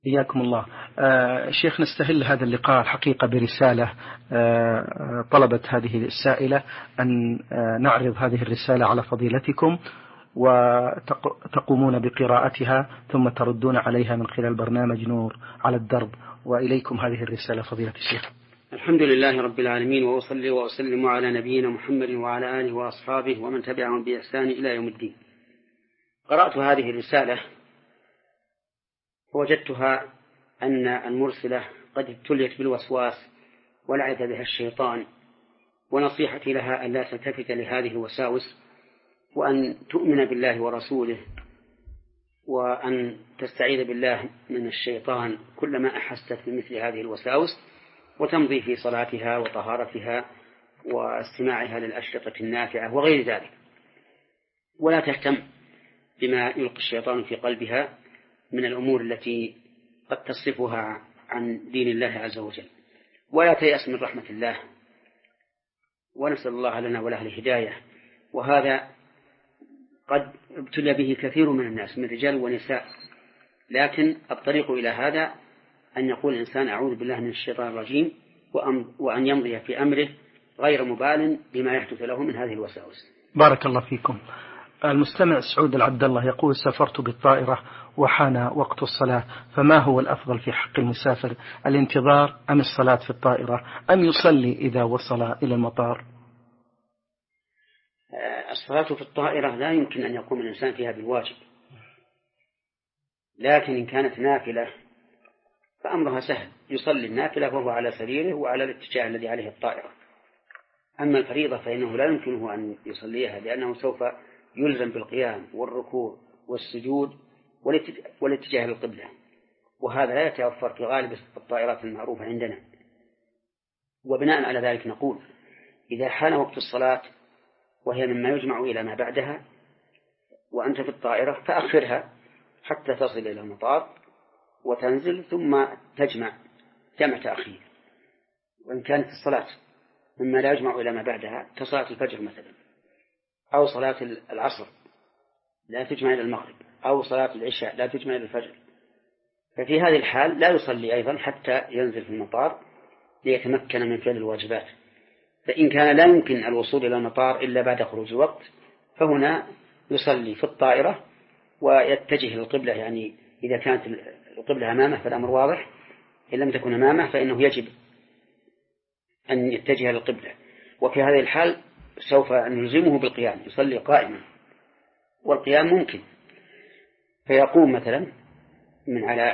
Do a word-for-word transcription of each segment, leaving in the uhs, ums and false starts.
حياكم الله. آه شيخ، نستهل هذا اللقاء الحقيقة برسالة آه طلبت هذه السائلة أن آه نعرض هذه الرسالة على فضيلتكم وتقومون بقراءتها ثم تردون عليها من خلال برنامج نور على الدرب. وإليكم هذه الرسالة فضيلة الشيخ. الحمد لله رب العالمين، وأصلي وأسلم على نبينا محمد وعلى آله وأصحابه ومن تبعهم بإحسان إلى يوم الدين. قرأت هذه الرسالة ووجدتها أن المرسلة قد ابتليت بالوسواس ولعب بها الشيطان، ونصيحتي لها أن لا تلتفت لهذه الوساوس، وأن تؤمن بالله ورسوله، وأن تستعيذ بالله من الشيطان كلما أحست بمثل هذه الوساوس، وتمضي في صلاتها وطهارتها واستماعها للأشرطة النافعة وغير ذلك، ولا تهتم بما يلقي الشيطان في قلبها من الأمور التي قد تصرفها عن دين الله عز وجل، ولا تيأس من رحمة الله، ونسأل الله لنا وله الهداية. وهذا قد ابتلى به كثير من الناس من رجال ونساء، لكن الطريق إلى هذا أن يقول الإنسان أعوذ بالله من الشيطان الرجيم، وأن يمضي في أمره غير مبال بما يحدث له من هذه الوساوس. بارك الله فيكم. المستمع سعود العبد الله يقول: سافرت بالطائرة وحان وقت الصلاة، فما هو الأفضل في حق المسافر، الانتظار أم الصلاة في الطائرة، أم يصلي إذا وصل إلى المطار؟ الصلاة في الطائرة لا يمكن أن يقوم الإنسان فيها بالواجب، لكن إن كانت نافلة فأمرها سهل، يصلي النافلة وهو على سريره وعلى الاتجاه الذي عليه الطائرة. أما الفريضة فإنه لا يمكنه أن يصليها، لأنه سوف يلزم بالقيام والركوع والسجود والاتجاه للقبلة، وهذا لا يتوفر في غالب الطائرات المعروفة عندنا. وبناء على ذلك نقول: إذا حان وقت الصلاة وهي مما يجمع إلى ما بعدها وأنت في الطائرة، فأخرها حتى تصل إلى المطار وتنزل ثم تجمع جمع تأخير. وإن كانت الصلاة مما لا يجمع إلى ما بعدها كصلاة الفجر مثلا، أو صلاة العصر لا تجمع إلى المغرب، أو صلاة العشاء لا تجمع إلى الفجر، ففي هذه الحال لا يصلي أيضا حتى ينزل في المطار ليتمكن من فعل الواجبات. فإن كان لا يمكن الوصول إلى المطار إلا بعد خروج الوقت، فهنا يصلي في الطائرة ويتجه للقبلة، يعني إذا كانت القبلة أمامه فالأمر واضح، إن لم تكن أمامه فإنه يجب أن يتجه للقبلة. وفي هذه الحال سوف نلزمه بالقيام، يصلي قائما، والقيام ممكن، فيقوم مثلا من على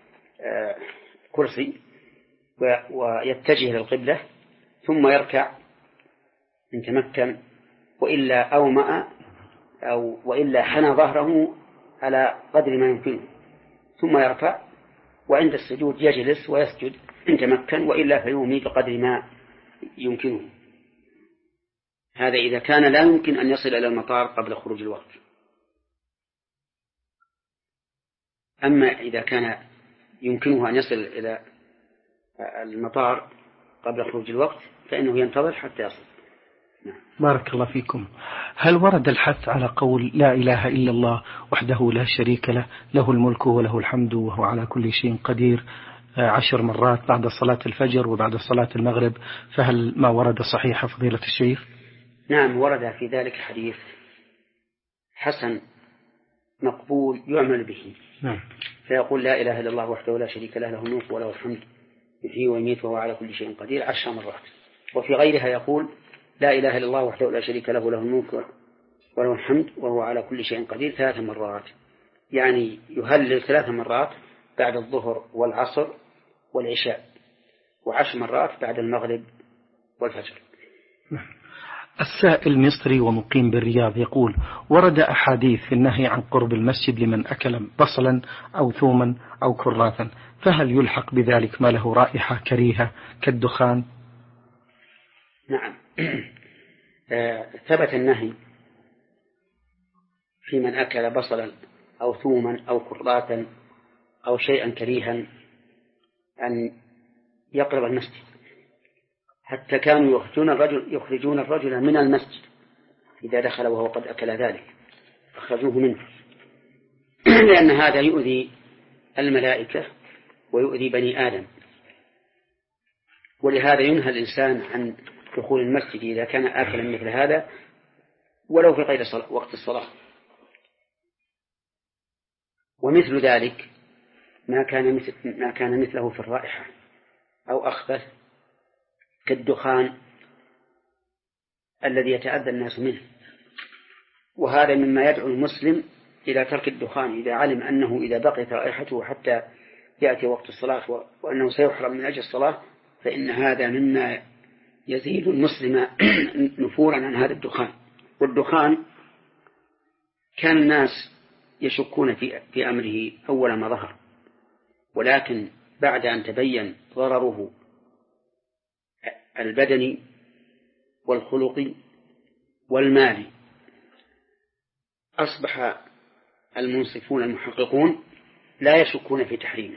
كرسي ويتجه للقبلة ثم يركع إن تمكن، وإلا أومأ أو وإلا حنى ظهره على قدر ما يمكنه ثم يرفع، وعند السجود يجلس ويسجد إن تمكن، وإلا فيومي بقدر ما يمكنه. هذا إذا كان لا يمكن أن يصل إلى المطار قبل خروج الوقت. أما إذا كان يمكنه أن يصل إلى المطار قبل خروج الوقت فإنه ينتظر حتى يصل. بارك الله فيكم. هل ورد الحث على قول لا إله إلا الله وحده لا شريك له، له الملك وله الحمد وهو على كل شيء قدير، عشر مرات بعد صلاة الفجر وبعد صلاة المغرب، فهل ما ورد صحيح فضيلة الشيخ؟ نعم، ورد في ذلك حديث حسن مقبول يعمل به. نعم. فيقول لا إله إلا الله وحده لا شريك له، له الملك وله الحمد يحيي ويميت وهو على كل شيء قدير، عشر مرات. وفي غيرها يقول لا إله إلا الله وحده لا شريك له، له الملك وله الحمد وهو على كل شيء قدير، ثلاث مرات. يعني يهلل ثلاث مرات بعد الظهر والعصر والعشاء، وعشر مرات بعد المغرب والفجر. السائل مصري ومقيم بالرياض يقول: ورد أحاديث في النهي عن قرب المسجد لمن أكل بصلا أو ثوما أو كراثا، فهل يلحق بذلك ما له رائحة كريهة كالدخان؟ نعم. ثبت النهي في من أكل بصلا أو ثوما أو كراثا أو شيئا كريها أن يقرب المسجد، حتى كانوا يخرجون الرجل, يخرجون الرجل من المسجد إذا دخل وهو قد أكل ذلك، أخرجوه منه، لأن هذا يؤذي الملائكة ويؤذي بني آدم، ولهذا ينهى الإنسان عن دخول المسجد إذا كان آكلا مثل هذا ولو في غير وقت الصلاة. ومثل ذلك ما كان مثل ما كان مثله في الرائحة أو أخبث كالدخان الذي يتأذى الناس منه، وهذا مما يدعو المسلم إلى ترك الدخان إذا علم أنه إذا بقيت رائحته حتى يأتي وقت الصلاة وأنه سيحرم من أجل الصلاة، فإن هذا مما يزيد المسلم نفورا عن هذا الدخان. والدخان كان الناس يشكون في في أمره أول ما ظهر، ولكن بعد أن تبين ضرره البدني والخلقي والمالي أصبح المنصفون المحققون لا يشكون في تحريمه،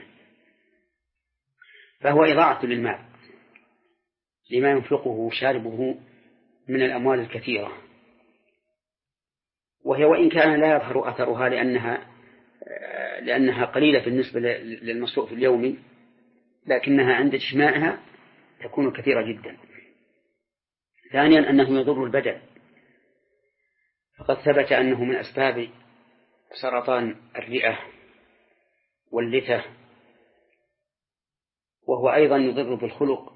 فهو إضاعة للمال لما ينفقه شاربه من الأموال الكثيرة، وهي وإن كان لا يظهر أثرها لأنها لأنها قليلة بالنسبة للمصروف اليومي، لكنها عند اجتماعها تكون كثيرة جدا. ثانيا أنه يضر البدن، فقد ثبت أنه من أسباب سرطان الرئة واللثة، وهو أيضا يضر بالخلق،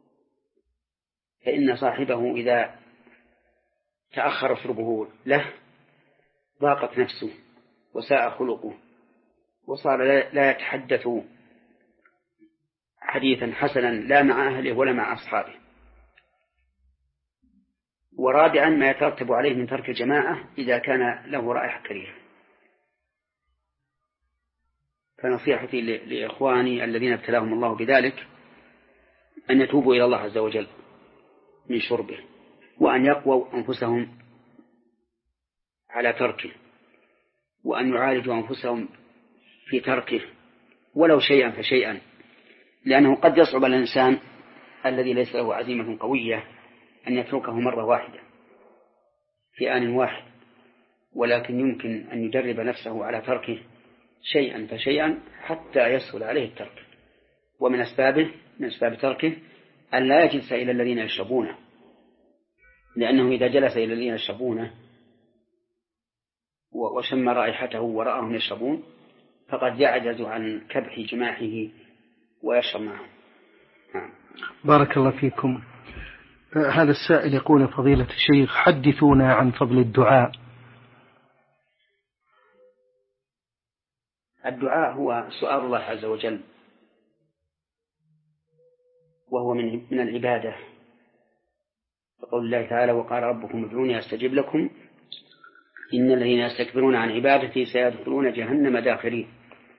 فإن صاحبه إذا تأخر شربه له ضاقت نفسه وساء خلقه وصار لا يتحدث حديثا حسنا لا مع أهله ولا مع أصحابه. ورابعا ما يترتب عليه من ترك الجماعة إذا كان له رائحة كريهة. فنصيحتي لإخواني الذين ابتلاهم الله بذلك أن يتوبوا إلى الله عز وجل من شربه، وأن يقووا أنفسهم على تركه، وأن يعالجوا أنفسهم في تركه ولو شيئا فشيئا، لأنه قد يصعب على الإنسان الذي ليس له عزيمة قوية أن يتركه مرة واحدة في آن واحد، ولكن يمكن أن يدرب نفسه على تركه شيئا فشيئا حتى يسهل عليه الترك. ومن أسبابه من أسباب تركه أن لا يجلس إلى الذين يشربونه، لأنه إذا جلس إلى الذين يشربونه وشم رائحته ورآهم يشربون فقد يعجز عن كبح جماحه ويشرب معهم. بارك الله فيكم. هذا السائل يقول: فضيلة الشيخ حدثونا عن فضل الدعاء. الدعاء هو سؤال الله عز وجل، وهو من من العبادة، وقول الله تعالى: وقال ربكم ادعوني أستجب لكم إن الذين يستكبرون عن عبادتي سيدخلون جهنم داخرين.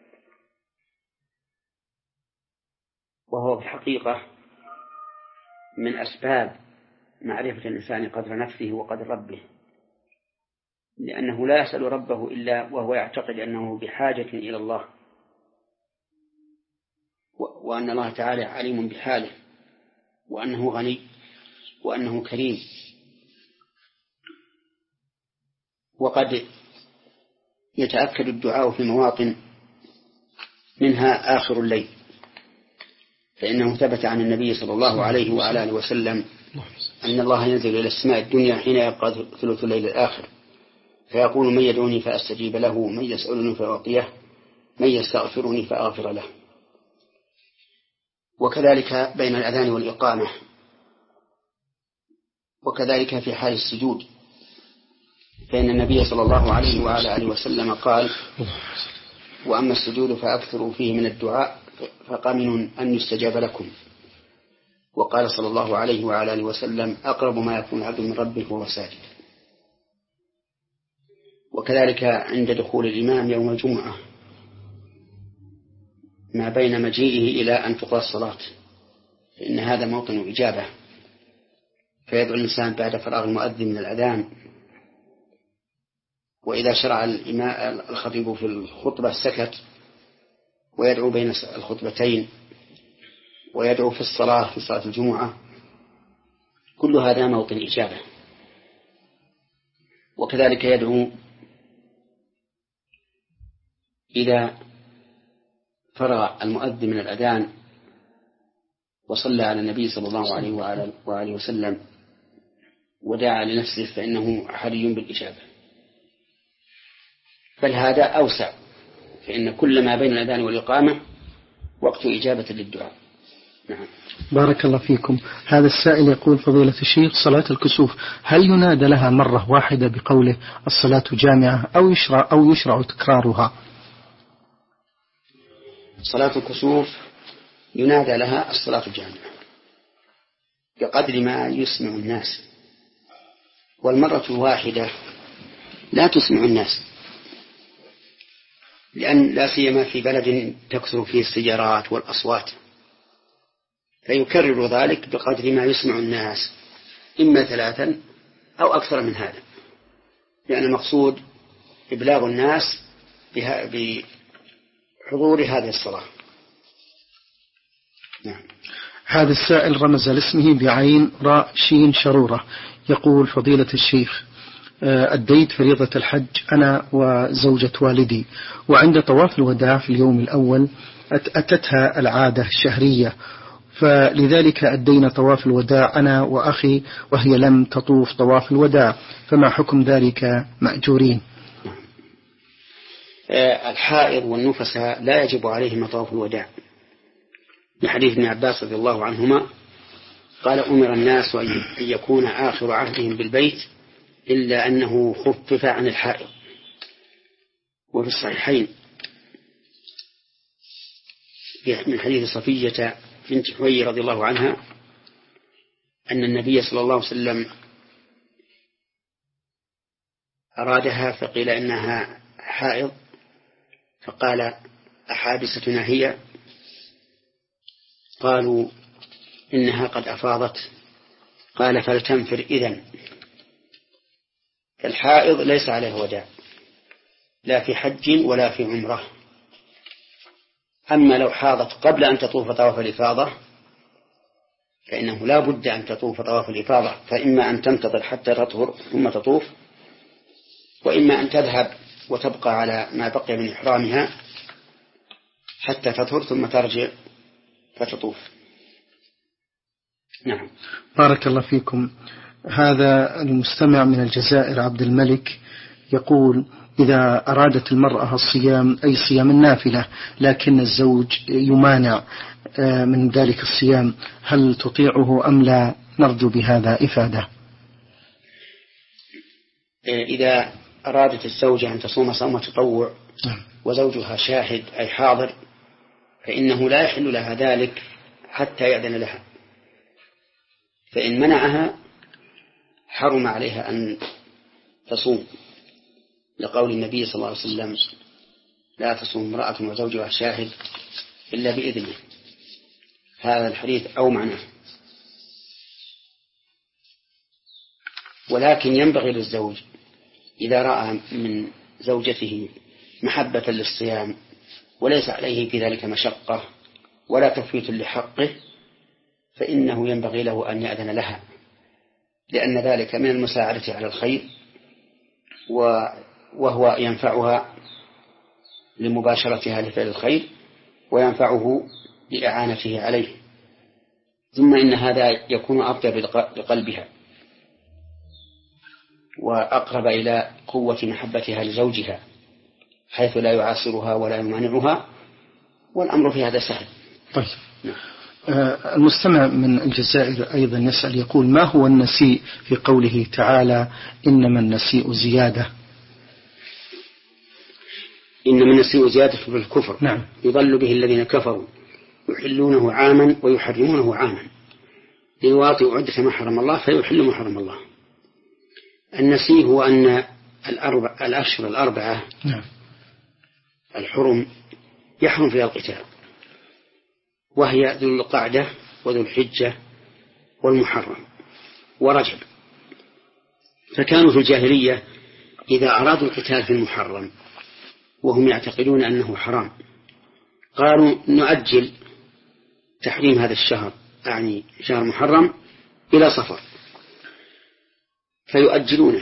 وهو في الحقيقة من أسباب معرفة الإنسان قدر نفسه وقدر ربه، لأنه لا يسأل ربه إلا وهو يعتقد أنه بحاجة إلى الله، وأن الله تعالى عليم بحاله، وأنه غني، وأنه كريم. وقد يتأكد الدعاء في مواطن منها آخر الليل، فإنه ثبت عن النبي صلى الله عليه وعلى آله وسلم أن الله ينزل إلى السماء الدنيا حين يبقى ثلث الليل الآخر فيقول: من يدعوني فأستجيب له، من يسألني فأعطيه، من يستغفرني فأغفر له. وكذلك بين الأذان والإقامة، وكذلك في حال السجود، فإن النبي صلى الله عليه وعلى آله وسلم قال: وأما السجود فأكثروا فيه من الدعاء فقمن أن يستجاب لكم. وقال صلى الله عليه وعلى آله وسلم: أقرب ما يكون عبد من ربه وهو ساجد. وكذلك عند دخول الإمام يوم الجمعة ما بين مجيئه إلى أن تقضى الصلاة، فإن هذا موطن إجابة، فيدعو الإنسان بعد فراغ المؤذن من الأذان. وإذا شرع الخطيب في الخطبة سكت، ويدعو بين الخطبتين، ويدعو في الصلاة في صلاة الجمعة، كل هذا موطن إجابة. وكذلك يدعو إذا فرغ المؤذن من الأذان وصلى على النبي صلى الله عليه وآله وسلم ودعا لنفسه فإنه حري بالإجابة، بل هذا أوسع، فإن كل ما بين الأذان والإقامة وقت إجابة للدعاء. نعم. بارك الله فيكم. هذا السائل يقول: فضيلة الشيخ، صلاة الكسوف هل ينادى لها مرة واحدة بقوله الصلاة جامعة أو يشرع أو يشرع تكرارها؟ صلاة الكسوف ينادى لها الصلاة جامعة بقدر ما يسمع الناس، والمرة الواحدة لا تسمع الناس، لأن لا سيما في بلد تكثر فيه السيارات والأصوات، فيكرر ذلك بقدر ما يسمع الناس، إما ثلاثا أو أكثر من هذا، لأن المقصود إبلاغ الناس بحضور هذه الصلاة. نعم. هذا السائل رمز لاسمه بعين راء شين شرورة، يقول: فضيلة الشيخ، أديت فريضة الحج أنا وزوجة والدي، وعند طواف الوداع في اليوم الأول أتتها العادة الشهرية، فلذلك أدينا طواف الوداع أنا وأخي وهي لم تطوف طواف الوداع، فما حكم ذلك مأجورين؟ الحائض والنفساء لا يجب عليهم طواف الوداع، لحديث ابن عباس رضي الله عنهما قال: أمر الناس أن يكون آخر عهدهم بالبيت إلا أنه خفف عن الحائض. وفي الصحيحين من حديث صفية بنت حوي رضي الله عنها أن النبي صلى الله عليه وسلم أرادها فقيل إنها حائض، فقال: أحابستنا هي؟ قالوا: إنها قد أفاضت. قال: فلتنفر إذن. الحائض ليس عليه وداع لا في حج ولا في عمرة. أما لو حاضت قبل أن تطوف طواف الإفاضة فإنه لا بد أن تطوف طواف الإفاضة، فإما أن تنتظر حتى تطهر ثم تطوف، وإما أن تذهب وتبقى على ما بقي من إحرامها حتى تطهر ثم ترجع فتطوف. نعم. بارك الله فيكم. هذا المستمع من الجزائر عبد الملك يقول: إذا أرادت المرأة الصيام أي صيام النافلة لكن الزوج يمانع من ذلك الصيام، هل تطيعه أم لا؟ نرجو بهذا إفادة. إذا أرادت الزوجة أن تصوم صوم تطوع وزوجها شاهد أي حاضر فإنه لا يحل لها ذلك حتى يأذن لها، فإن منعها حرم عليها أن تصوم، لقول النبي صلى الله عليه وسلم: لا تصوم امرأة وزوجها شاهد إلا بإذنه. هذا الحديث أو معناه. ولكن ينبغي للزوج إذا رأى من زوجته محبة للصيام وليس عليه في ذلك مشقة ولا تفويت لحقه فإنه ينبغي له أن يأذن لها، لأن ذلك من المساعدة على الخير وهو ينفعها لمباشرتها لفعل الخير وينفعه لإعانته عليه، ثم إن هذا يكون أطيب لقلبها وأقرب إلى قوة محبتها لزوجها حيث لا يعاصرها ولا يمانعها، والأمر في هذا سهل. طيب. آه المستمع من الجزائر أيضا يسأل يقول: ما هو النسيء في قوله تعالى إنما النسيء زيادة؟ إنما النسيء زيادة في الكفر. نعم. يضل به الذين كفروا يحلونه عاما ويحرمونه عاما ليواطئوا عدة ما حرم الله فيحل ما حرم الله. النسيء هو أن الأربع الأشهر الأربعة نعم. الحرم يحرم فيها القتال، وهي ذو القعدة وذو الحجة والمحرم ورجب. فكانوا في الجاهلية إذا أرادوا القتال في المحرم وهم يعتقدون أنه حرام قالوا: نؤجل تحريم هذا الشهر، يعني شهر محرم، إلى صفر، فيؤجلونه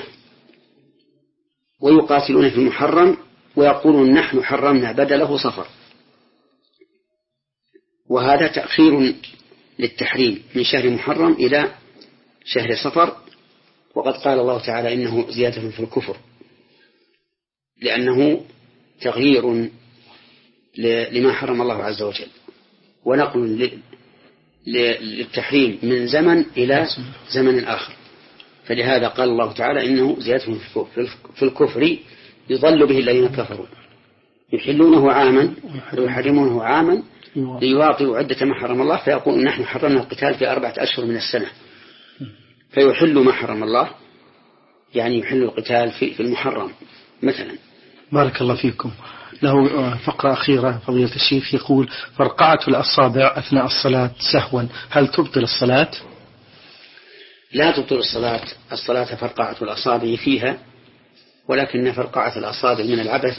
ويقاتلون في المحرم ويقولون: نحن حرمنا بدله صفر. وهذا تأخير للتحريم من شهر محرم إلى شهر صفر، وقد قال الله تعالى إنه زيادة في الكفر، لأنه تغيير لما حرم الله عز وجل، ونقل للتحريم من زمن إلى زمن آخر. فلهذا قال الله تعالى إنه زيادة في الكفر يضل به الذين كفروا يحلونه عاما ويحرمونه عاما ليواطئوا عدة ما حرم الله، فيقول نحن حرمنا القتال في أربعة أشهر من السنة، فيحل ما حرم الله، يعني يحل القتال في المحرم مثلا. بارك الله فيكم. له فقرة أخيرة فضيلة الشيخ، يقول: فرقعة الأصابع أثناء الصلاة سهوا هل تبطل الصلاة؟ لا تبطل الصلاة. الصلاة فرقعة الأصابع فيها، ولكن فرقعة الأصابع من العبث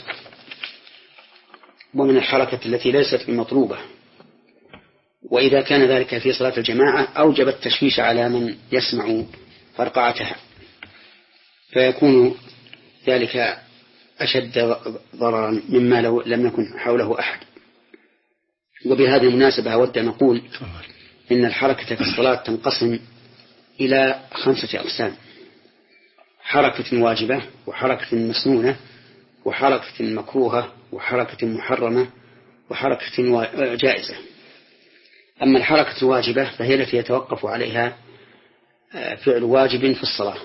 ومن الحركة التي ليست بمطلوبة، وإذا كان ذلك في صلاة الجماعة أوجب التشويش على من يسمع فرقعتها، فيكون ذلك أشد ضررا مما لو لم يكن حوله أحد. وبهذه المناسبة أود أن أقول إن الحركة في الصلاة تنقسم إلى خمسة أقسام: حركة واجبة، وحركة مسنونة، وحركة مكروهة، وحركة محرمة، وحركة جائزة. أما الحركة الواجبة فهي التي يتوقف عليها فعل واجب في الصلاة،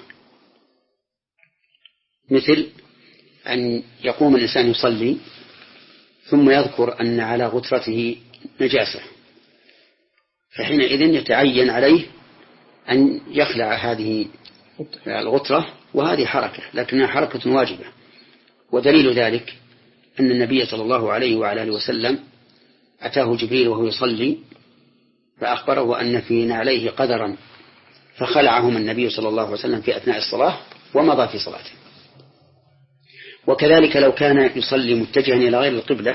مثل أن يقوم الإنسان يصلي ثم يذكر أن على غترته نجاسة، فحينئذ يتعين عليه أن يخلع هذه الغترة، وهذه حركة لكنها حركة واجبة. ودليل ذلك أن النبي صلى الله عليه وعلى آله وسلم أتاه جبريل وهو يصلي فأخبره أن في نعليه قدرا، فخلعهما النبي صلى الله عليه وسلم في أثناء الصلاة ومضى في صلاته. وكذلك لو كان يصلي متجها إلى غير القبلة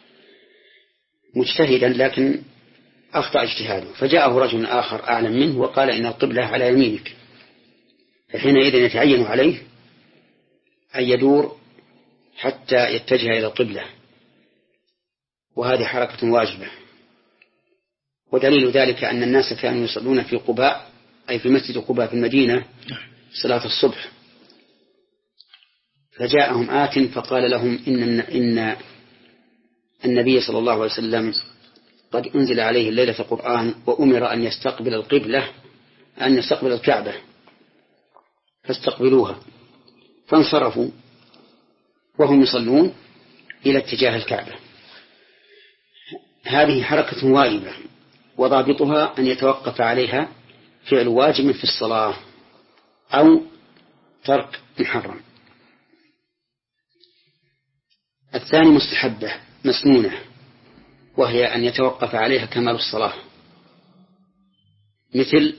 مجتهدا لكن أخطأ اجتهاده، فجاءه رجل آخر أعلم منه وقال إن القبلة على يمينك، فحينئذ يتعين عليه أن يدور حتى يتجه إلى القبلة، وهذه حركة واجبة. ودليل ذلك أن الناس كانوا يصلون في قباء، أي في مسجد قباء في المدينة، صلاة الصبح، فجاءهم آت فقال لهم إن, إن النبي صلى الله عليه وسلم قد أنزل عليه الليلة القرآن وأمر أن يستقبل القبلة، أن يستقبل الكعبة، فاستقبلوها، فانصرفوا وهم يصلون إلى اتجاه الكعبة. هذه حركة واجبة، وضابطها أن يتوقف عليها فعل واجب في الصلاة أو ترك محرم. الثاني مستحبة مسنونة، وهي أن يتوقف عليها كمال الصلاة، مثل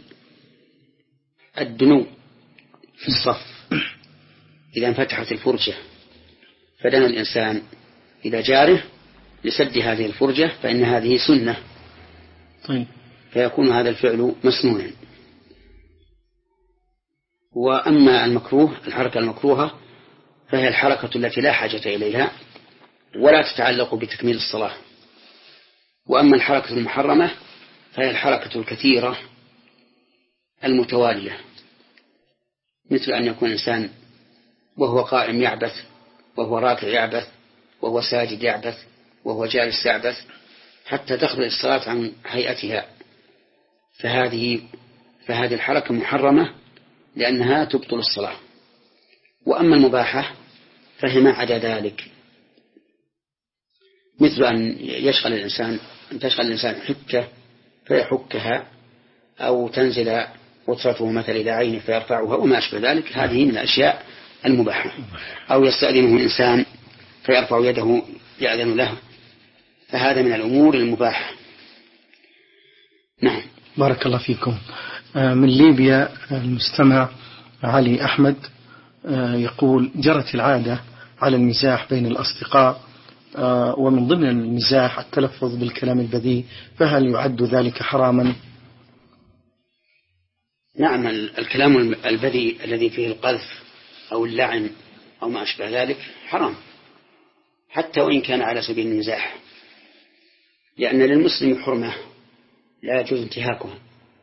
الدنو في الصف، إذا انفتحت الفرجة فدنا الإنسان إلى جاره لسد هذه الفرجة فإن هذه سنة، طيب. فيكون هذا الفعل مسنونا. وأما المكروه، الحركة المكروهة فهي الحركة التي لا حاجة إليها ولا تتعلق بتكميل الصلاة. وأما الحركة المحرمة فهي الحركة الكثيرة المتوالية، مثل أن يكون إنسان وهو قائم يعبث، وهو راكع يعبث، وهو ساجد يعبث، وهو جالس يعبث، حتى تخرج الصلاة عن هيئتها، فهذه فهذه الحركة محرمة لأنها تبطل الصلاة. وأما المباحة فهي ما عدا ذلك، مثل أن يشغل الإنسان أن تشغل الإنسان حكة فيحكها، أو تنزل غترته مثل إلى عينه فيرفعها وما أشبه ذلك، هذه من الأشياء المباحة. أو يستأذنه الإنسان فيرفع يده يأذن له، فهذا من الأمور المباحة. نعم. بارك الله فيكم. من ليبيا المستمع علي أحمد يقول: جرت العادة على المزاح بين الأصدقاء، ومن ضمن المزاح التلفظ بالكلام البذيء، فهل يعد ذلك حراما؟ نعم، الكلام البذيء الذي فيه القذف أو اللعن أو ما أشبه ذلك حرام، حتى وإن كان على سبيل المزاح، لأن للمسلم حرمة لا يجوز انتهاكها.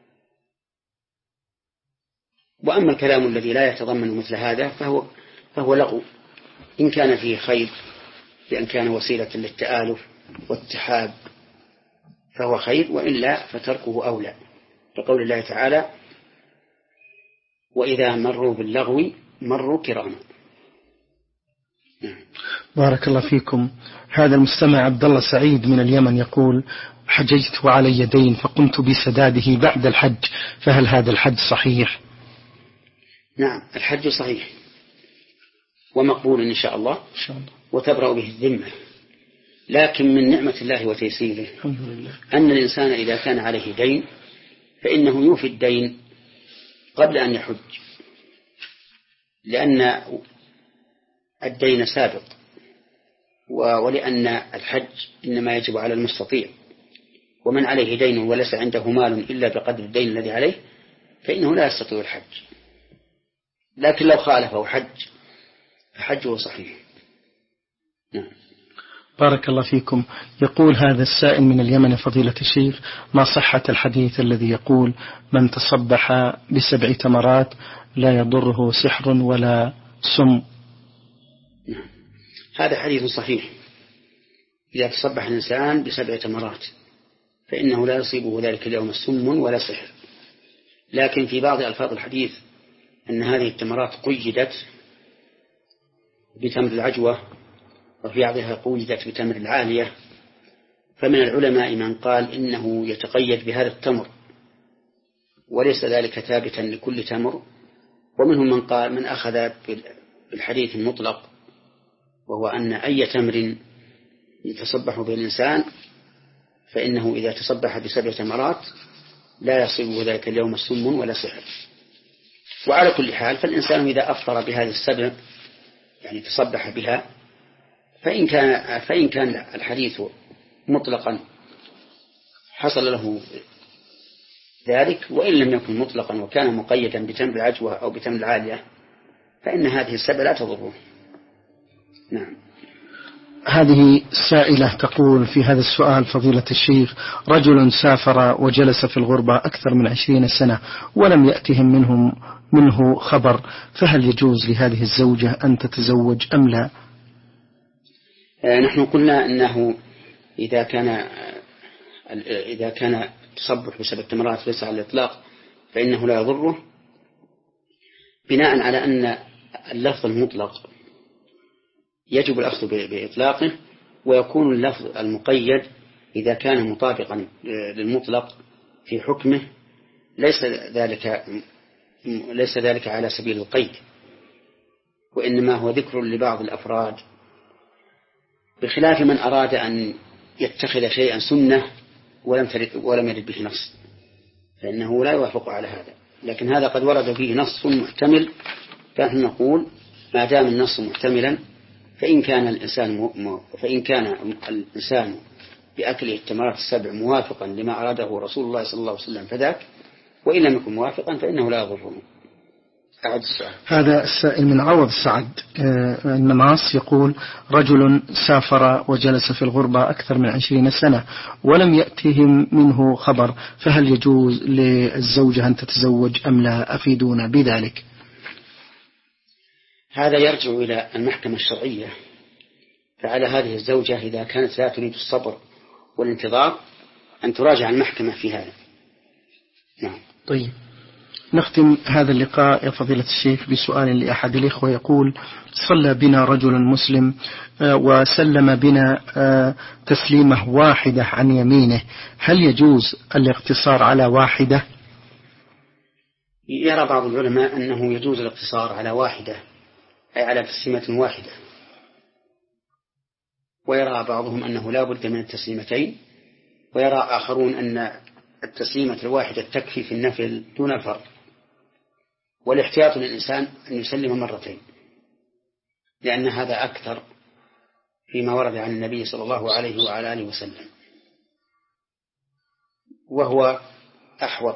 وأما الكلام الذي لا يتضمن مثل هذا فهو, فهو لغو، إن كان فيه خير بأن كان وسيلة للتآلف والاتحاد فهو خير، وإلا فتركه أولى، لقول الله تعالى: وإذا مروا باللغو مروا كراما. بارك الله فيكم. هذا المستمع عبد الله سعيد من اليمن يقول: حججت وعلي دين فقمت بسداده بعد الحج، فهل هذا الحج صحيح؟ نعم، الحج صحيح ومقبول إن شاء الله، إن شاء الله، وتبرأ به الذمة. لكن من نعمة الله وتيسيره أن الإنسان إذا كان عليه دين فإنه يوفي الدين قبل أن يحج، لأن الدين سابق، ولأن الحج إنما يجب على المستطيع، ومن عليه دين وليس عنده مال إلا بقدر الدين الذي عليه فإنه لا يستطيع الحج. لكن لو خالفه حج فحجه صحيح. نعم. بارك الله فيكم. يقول هذا السائل من اليمن: فضيلة الشيخ، ما صحة الحديث الذي يقول: من تصبح بسبع تمرات لا يضره سحر ولا سم؟ نعم. هذا حديث صحيح. إذا تصبح الإنسان بسبع تمرات فإنه لا يصيبه ذلك اليوم سم ولا سحر. لكن في بعض ألفاظ الحديث أن هذه التمرات قيدت بتمر العجوة، وفي بعضها قيدت بتمر العالية، فمن العلماء من قال إنه يتقيد بهذا التمر وليس ذلك ثابتا لكل تمر، ومنهم من قال من أخذ بالحديث المطلق، وهو أن أي تمر يتصبح به الإنسان فإنه إذا تصبح بسبع تمرات لا يصيبه ذلك اليوم سم ولا سحر. وعلى كل حال فالإنسان إذا أفطر بهذه السبع يعني تصبح بها، فإن كان, فإن كان الحديث مطلقا حصل له ذلك، وإن لم يكن مطلقا وكان مقيدا بتمر العجوة أو بتمر العالية فإن هذه السبع لا تضره. نعم. هذه سائلة تقول في هذا السؤال: فضيلة الشيخ، رجل سافر وجلس في الغربة أكثر من عشرين سنة ولم يأتهم منهم منه خبر، فهل يجوز لهذه الزوجة أن تتزوج أم لا؟ نحن قلنا أنه إذا كان إذا كان تصبح بسبع تمرات ليس على الإطلاق فإنه لا يضره، بناء على أن اللفظ المطلق يجب الأخذ بإطلاقه، ويكون اللفظ المقيد إذا كان مطابقا للمطلق في حكمه ليس ذلك ليس ذلك على سبيل القيد، وإنما هو ذكر لبعض الأفراد، بخلاف من أراد أن يتخذ شيئا سنة ولم ولم يرد به نص، فإنه لا يوافق على هذا. لكن هذا قد ورد فيه نص محتمل، فنحن نقول ما دام النص محتملا فإن كان الإنسان فإن كان الإنسان بأكله التمرات السبع موافقا لما أراده رسول الله صلى الله عليه وسلم فذاك، وإن لم يكن موافقا فإنه لا يضره. أعد السؤال. هذا السائل من عوض سعد النماص يقول: رجل سافر وجلس في الغربة أكثر من عشرين سنة ولم يأتهم منه خبر، فهل يجوز للزوجة أن تتزوج أم لا؟ أفيدونا بذلك. هذا يرجع إلى المحكمة الشرعية، فعلى هذه الزوجة إذا كانت لا تريد الصبر والانتظار أن تراجع المحكمة في هذا. نعم. طيب، نختم هذا اللقاء يا فضيلة الشيخ بسؤال لأحد الإخوة يقول: صلى بنا رجل مسلم وسلم بنا تسليمة واحدة عن يمينه، هل يجوز الاقتصار على واحدة؟ يرى بعض العلماء أنه يجوز الاقتصار على واحدة، أي على تسليمة واحدة، ويرى بعضهم أنه لا بد من التسليمتين، ويرى آخرون أن التسليمة الواحدة تكفي في النفل دون الفرض، والاحتياط للإنسان أن يسلم مرتين، لأن هذا أكثر فيما ورد عن النبي صلى الله عليه وعلى آله وسلم، وهو أحوط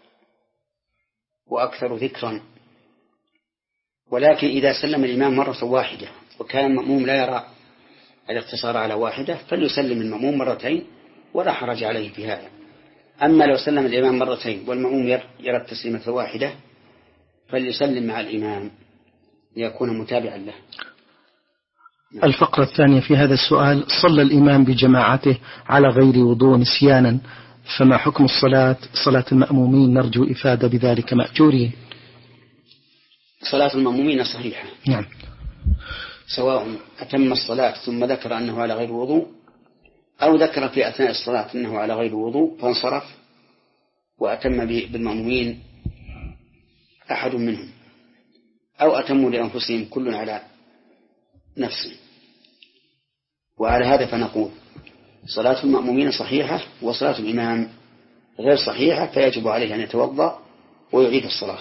وأكثر ذكرا. ولكن إذا سلم الإمام مرة واحدة وكان المأموم لا يرى الاقتصار على واحدة فليسلم المأموم مرتين ولا حرج عليه في هذا. أما لو سلم الإمام مرتين والمأموم يرى التسليمة واحدة فليسلم مع الإمام ليكون متابعا له. الفقرة الثانية في هذا السؤال: صلى الإمام بجماعته على غير وضوء نسيانا، فما حكم الصلاة صلاة المأمومين؟ نرجو إفادة بذلك مأجورين. صلاة المأمومين صحيحة. نعم. سواء أتم الصلاة ثم ذكر أنه على غير وضوء، أو ذكر في أثناء الصلاة أنه على غير وضوء فانصرف وأتم بالمأمومين أحد منهم، أو أتموا لأنفسهم كل على نفسه. وعلى هذا فنقول صلاة المأمومين صحيحة وصلاة الإمام غير صحيحة، فيجب عليه أن يتوضأ ويعيد الصلاة.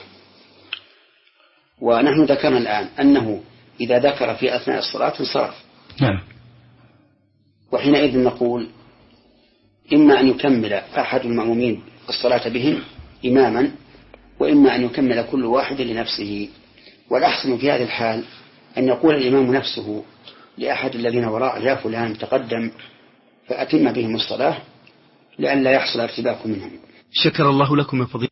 ونحن ذكرنا الآن أنه إذا ذكر في أثناء الصلاة انصرف. نعم. وحينئذ نقول إما أن يكمل أحد المأمومين الصلاة بهم إماما، وإما أن يكمل كل واحد لنفسه. والأحسن في هذه الحال أن يقول الإمام نفسه لأحد الذين وراء: يا فلان تقدم فأتم بهم الصلاة لئلا يحصل ارتباك منهم. شكر الله لكم يا فضيلة.